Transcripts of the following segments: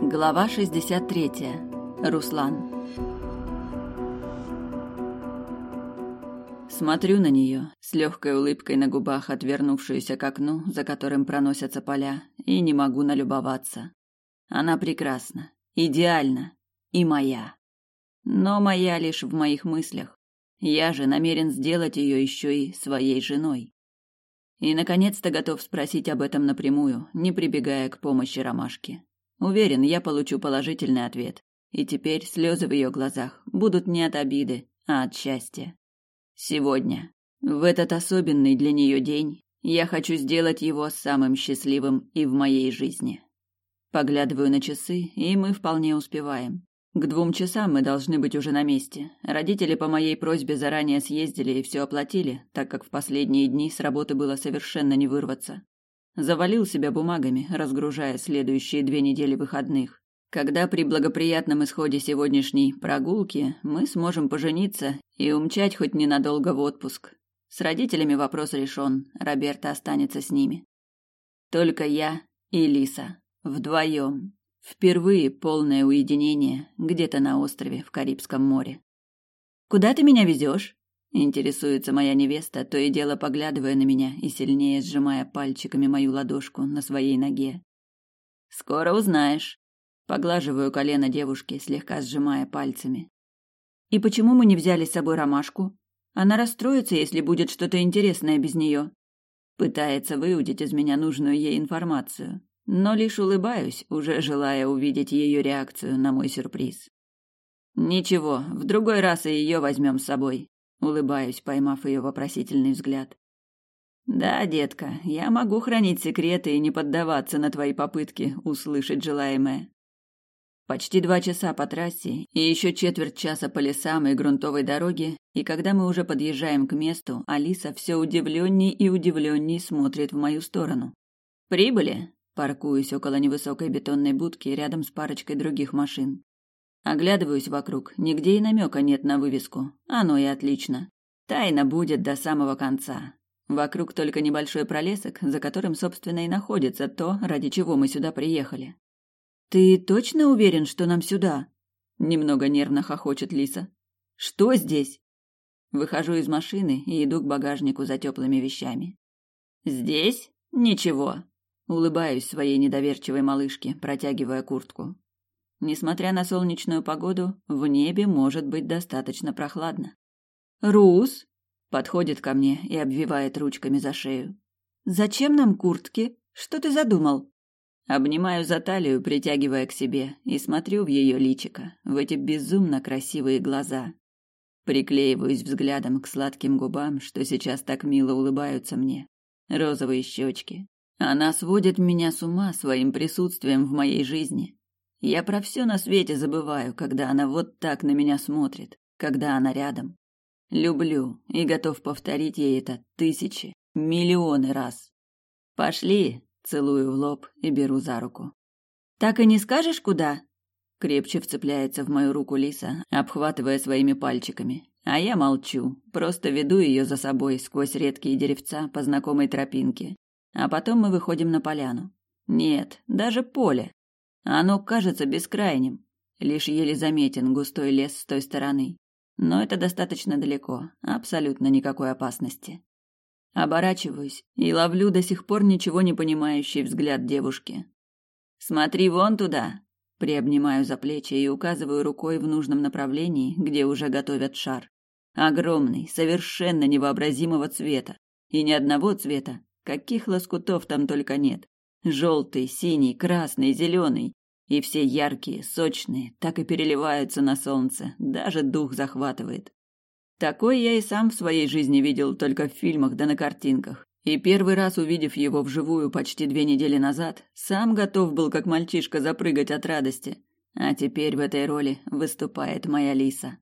Глава 63. Руслан. Смотрю на нее, с легкой улыбкой на губах, отвернувшуюся к окну, за которым проносятся поля, и не могу налюбоваться. Она прекрасна, идеальна и моя. Но моя лишь в моих мыслях. Я же намерен сделать ее еще и своей женой. И, наконец-то, готов спросить об этом напрямую, не прибегая к помощи ромашки. Уверен, я получу положительный ответ. И теперь слезы в ее глазах будут не от обиды, а от счастья. Сегодня, в этот особенный для нее день, я хочу сделать его самым счастливым и в моей жизни. Поглядываю на часы, и мы вполне успеваем. К 2 часам мы должны быть уже на месте. Родители по моей просьбе заранее съездили и все оплатили, так как в последние дни с работы было совершенно не вырваться. Завалил себя бумагами, разгружая следующие 2 недели выходных. Когда при благоприятном исходе сегодняшней прогулки мы сможем пожениться и умчать хоть ненадолго в отпуск. С родителями вопрос решен, Роберта останется с ними. Только я и Лиса. Вдвоем. Впервые полное уединение где-то на острове в Карибском море. «Куда ты меня везешь?» — интересуется моя невеста, то и дело поглядывая на меня и сильнее сжимая пальчиками мою ладошку на своей ноге. «Скоро узнаешь». Поглаживаю колено девушки, слегка сжимая пальцами. «И почему мы не взяли с собой ромашку? Она расстроится, если будет что-то интересное без нее». Пытается выудить из меня нужную ей информацию. Но лишь улыбаюсь, уже желая увидеть ее реакцию на мой сюрприз. «Ничего, в другой раз и ее возьмем с собой», — улыбаюсь, поймав ее вопросительный взгляд. «Да, детка, я могу хранить секреты и не поддаваться на твои попытки услышать желаемое». Почти 2 часа по трассе и еще четверть часа по лесам и грунтовой дороге, и когда мы уже подъезжаем к месту, Алиса все удивленней и удивленней смотрит в мою сторону. «Прибыли?» Паркуюсь около невысокой бетонной будки рядом с парочкой других машин. Оглядываюсь вокруг, нигде и намека нет на вывеску. Оно и отлично. Тайна будет до самого конца. Вокруг только небольшой пролесок, за которым, собственно, и находится то, ради чего мы сюда приехали. «Ты точно уверен, что нам сюда?» Немного нервно хохочет Лиса. «Что здесь?» Выхожу из машины и иду к багажнику за теплыми вещами. «Здесь? Ничего». Улыбаюсь своей недоверчивой малышке, протягивая куртку. Несмотря на солнечную погоду, в небе может быть достаточно прохладно. «Рус!» — подходит ко мне и обвивает ручками за шею. «Зачем нам куртки? Что ты задумал?» Обнимаю за талию, притягивая к себе, и смотрю в ее личико, в эти безумно красивые глаза. Приклеиваюсь взглядом к сладким губам, что сейчас так мило улыбаются мне. Розовые щечки. Она сводит меня с ума своим присутствием в моей жизни. Я про все на свете забываю, когда она вот так на меня смотрит, когда она рядом. Люблю и готов повторить ей это 1000, миллионы раз. «Пошли!» — целую в лоб и беру за руку. «Так и не скажешь, куда?» Крепче вцепляется в мою руку Лиса, обхватывая своими пальчиками. А я молчу, просто веду ее за собой сквозь редкие деревца по знакомой тропинке. А потом мы выходим на поляну. Нет, даже поле. Оно кажется бескрайним. Лишь еле заметен густой лес с той стороны. Но это достаточно далеко, абсолютно никакой опасности. Оборачиваюсь и ловлю до сих пор ничего не понимающий взгляд девушки. «Смотри вон туда!» Приобнимаю за плечи и указываю рукой в нужном направлении, где уже готовят шар. Огромный, совершенно невообразимого цвета. И ни одного цвета. Каких лоскутов там только нет. Желтый, синий, красный, зеленый. И все яркие, сочные, так и переливаются на солнце. Даже дух захватывает. Такой я и сам в своей жизни видел только в фильмах да на картинках. И первый раз, увидев его вживую почти 2 недели назад, сам готов был как мальчишка запрыгать от радости. А теперь в этой роли выступает моя Лиса.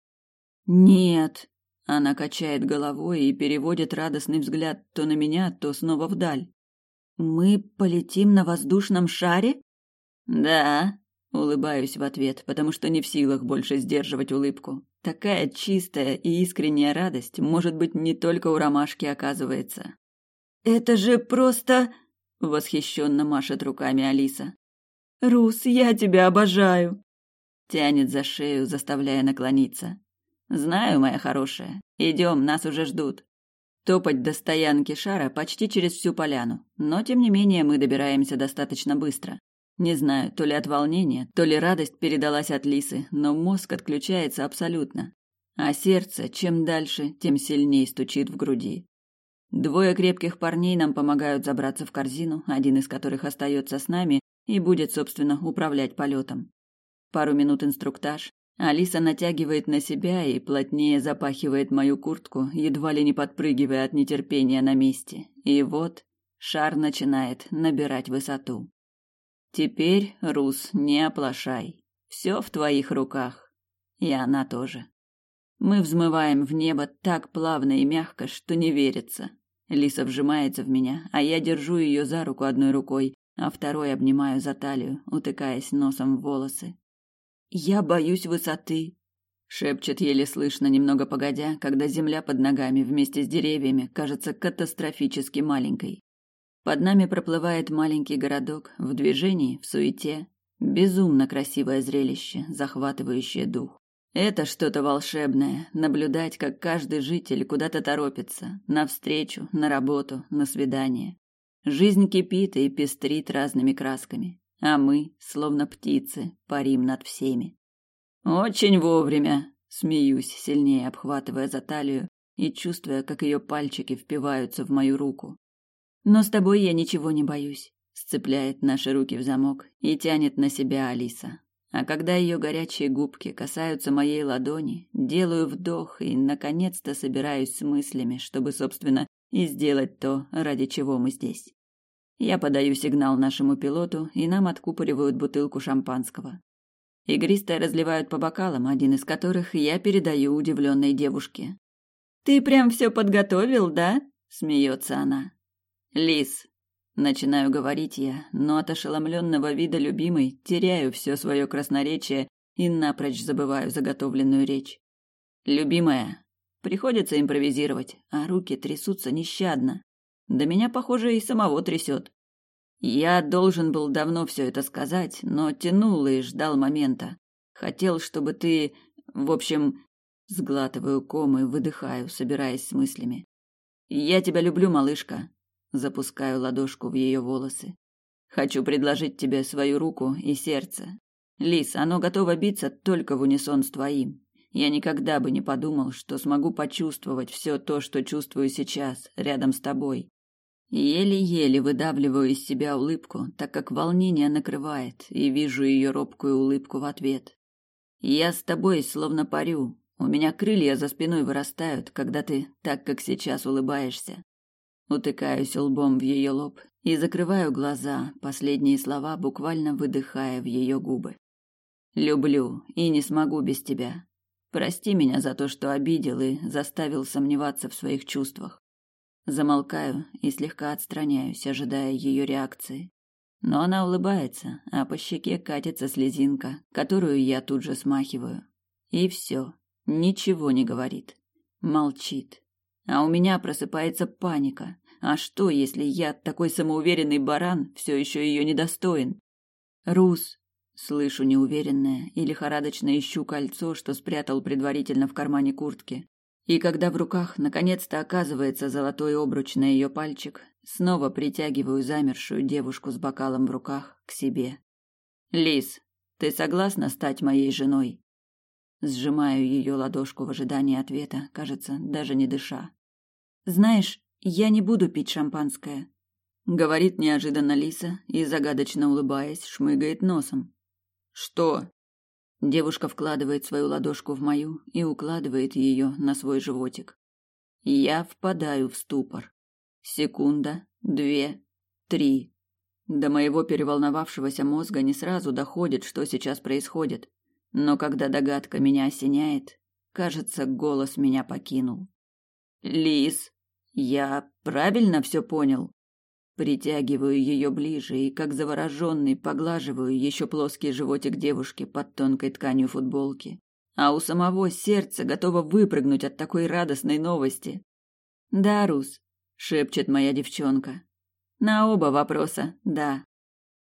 «Нет!» Она качает головой и переводит радостный взгляд то на меня, то снова вдаль. «Мы полетим на воздушном шаре?» «Да», — улыбаюсь в ответ, потому что не в силах больше сдерживать улыбку. Такая чистая и искренняя радость может быть не только у ромашки, оказывается. «Это же просто...» — восхищенно машет руками Алиса. «Рус, я тебя обожаю!» Тянет за шею, заставляя наклониться. «Знаю, моя хорошая. Идем, нас уже ждут». Топать до стоянки шара почти через всю поляну, но тем не менее мы добираемся достаточно быстро. Не знаю, то ли от волнения, то ли радость передалась от Лисы, но мозг отключается абсолютно. А сердце, чем дальше, тем сильнее стучит в груди. Двое крепких парней нам помогают забраться в корзину, один из которых остается с нами и будет, собственно, управлять полетом. Пару минут инструктаж. Алиса натягивает на себя и плотнее запахивает мою куртку, едва ли не подпрыгивая от нетерпения на месте. И вот шар начинает набирать высоту. Теперь, Рус, не оплошай. Все в твоих руках. И она тоже. Мы взмываем в небо так плавно и мягко, что не верится. Лиса вжимается в меня, а я держу ее за руку одной рукой, а второй обнимаю за талию, утыкаясь носом в волосы. «Я боюсь высоты», — шепчет еле слышно, немного погодя, когда земля под ногами вместе с деревьями кажется катастрофически маленькой. Под нами проплывает маленький городок, в движении, в суете. Безумно красивое зрелище, захватывающее дух. Это что-то волшебное, наблюдать, как каждый житель куда-то торопится, навстречу, на работу, на свидание. Жизнь кипит и пестрит разными красками. А мы, словно птицы, парим над всеми. Очень вовремя, смеюсь, сильнее обхватывая за талию и чувствуя, как ее пальчики впиваются в мою руку. Но с тобой я ничего не боюсь, сцепляет наши руки в замок и тянет на себя Алиса. А когда ее горячие губки касаются моей ладони, делаю вдох и, наконец-то, собираюсь с мыслями, чтобы, собственно, и сделать то, ради чего мы здесь. Я подаю сигнал нашему пилоту, и нам откупоривают бутылку шампанского. Игристое разливают по бокалам, один из которых я передаю удивленной девушке. «Ты прям все подготовил, да?» – смеется она. «Лис», – начинаю говорить я, но от ошеломленного вида любимой теряю все свое красноречие и напрочь забываю заготовленную речь. «Любимая», приходится импровизировать, а руки трясутся нещадно. Да меня, похоже, и самого трясет. Я должен был давно все это сказать, но тянул и ждал момента. Хотел, чтобы ты... В общем, сглатываю ком и выдыхаю, собираясь с мыслями. Я тебя люблю, малышка. Запускаю ладошку в ее волосы. Хочу предложить тебе свою руку и сердце. Лис, оно готово биться только в унисон с твоим. Я никогда бы не подумал, что смогу почувствовать все то, что чувствую сейчас, рядом с тобой. Еле-еле выдавливаю из себя улыбку, так как волнение накрывает, и вижу ее робкую улыбку в ответ. Я с тобой словно парю, у меня крылья за спиной вырастают, когда ты так, как сейчас, улыбаешься. Утыкаюсь лбом в ее лоб и закрываю глаза, последние слова буквально выдыхая в ее губы. Люблю и не смогу без тебя. Прости меня за то, что обидел и заставил сомневаться в своих чувствах. Замолкаю и слегка отстраняюсь, ожидая ее реакции. Но она улыбается, а по щеке катится слезинка, которую я тут же смахиваю. И все, ничего не говорит. Молчит. А у меня просыпается паника. А что, если я, такой самоуверенный баран, все еще ее недостоин? «Рус», слышу неуверенное и лихорадочно ищу кольцо, что спрятал предварительно в кармане куртки. И когда в руках наконец-то оказывается золотой обруч на ее пальчик, снова притягиваю замершую девушку с бокалом в руках к себе. «Лис, ты согласна стать моей женой?» Сжимаю ее ладошку в ожидании ответа, кажется, даже не дыша. «Знаешь, я не буду пить шампанское», — говорит неожиданно Лиса и, загадочно улыбаясь, шмыгает носом. «Что?» Девушка вкладывает свою ладошку в мою и укладывает ее на свой животик. Я впадаю в ступор. Секунда, 2, 3. До моего переволновавшегося мозга не сразу доходит, что сейчас происходит. Но когда догадка меня осеняет, кажется, голос меня покинул. «Лис, я правильно все понял?» Притягиваю ее ближе и, как завороженный, поглаживаю еще плоский животик девушки под тонкой тканью футболки. А у самого сердце готово выпрыгнуть от такой радостной новости. «Да, Рус», — шепчет моя девчонка. «На оба вопроса, да».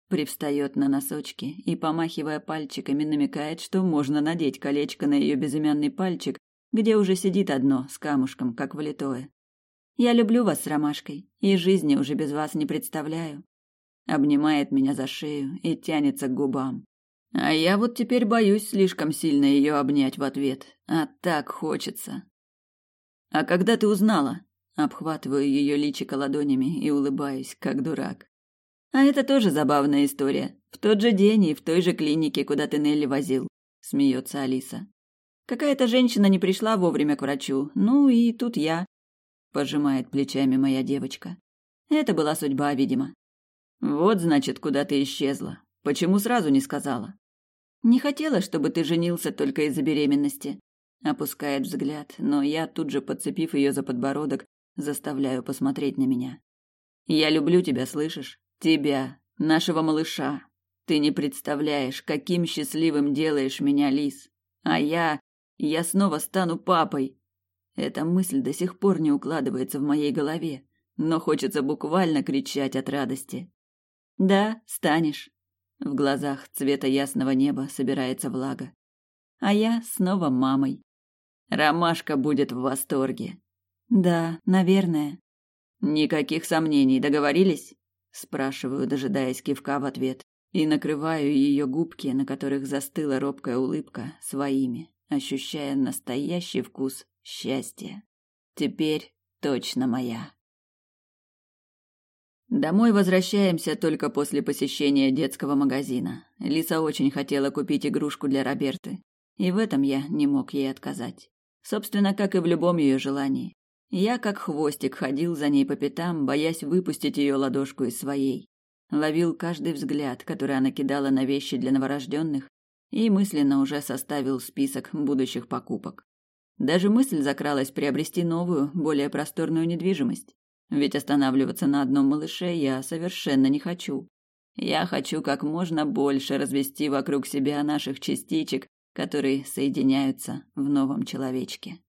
Привстает на носочки и, помахивая пальчиками, намекает, что можно надеть колечко на ее безымянный пальчик, где уже сидит одно с камушком, как влитое. «Я люблю вас с Ромашкой, и жизни уже без вас не представляю». Обнимает меня за шею и тянется к губам. А я вот теперь боюсь слишком сильно ее обнять в ответ, а так хочется. «А когда ты узнала?» Обхватываю ее личико ладонями и улыбаюсь, как дурак. «А это тоже забавная история. В тот же день и в той же клинике, куда ты Нелли возил», — смеется Алиса. «Какая-то женщина не пришла вовремя к врачу, ну и тут я», — пожимает плечами моя девочка. «Это была судьба, видимо». «Вот, значит, куда ты исчезла. Почему сразу не сказала?» «Не хотела, чтобы ты женился только из-за беременности». Опускает взгляд, но я, тут же подцепив ее за подбородок, заставляю посмотреть на меня. «Я люблю тебя, слышишь? Тебя, нашего малыша. Ты не представляешь, каким счастливым делаешь меня, Лис. А я снова стану папой». Эта мысль до сих пор не укладывается в моей голове, но хочется буквально кричать от радости. «Да, станешь». В глазах цвета ясного неба собирается влага. А я снова мамой. Ромашка будет в восторге. Да, наверное. Никаких сомнений, договорились? Спрашиваю, дожидаясь кивка в ответ, и накрываю ее губки, на которых застыла робкая улыбка, своими, ощущая настоящий вкус счастья. Теперь точно моя. Домой возвращаемся только после посещения детского магазина. Лиса очень хотела купить игрушку для Роберты, и в этом я не мог ей отказать. Собственно, как и в любом ее желании. Я как хвостик ходил за ней по пятам, боясь выпустить ее ладошку из своей. Ловил каждый взгляд, который она кидала на вещи для новорожденных, и мысленно уже составил список будущих покупок. Даже мысль закралась приобрести новую, более просторную недвижимость. Ведь останавливаться на одном малыше я совершенно не хочу. Я хочу как можно больше развести вокруг себя наших частичек, которые соединяются в новом человечке.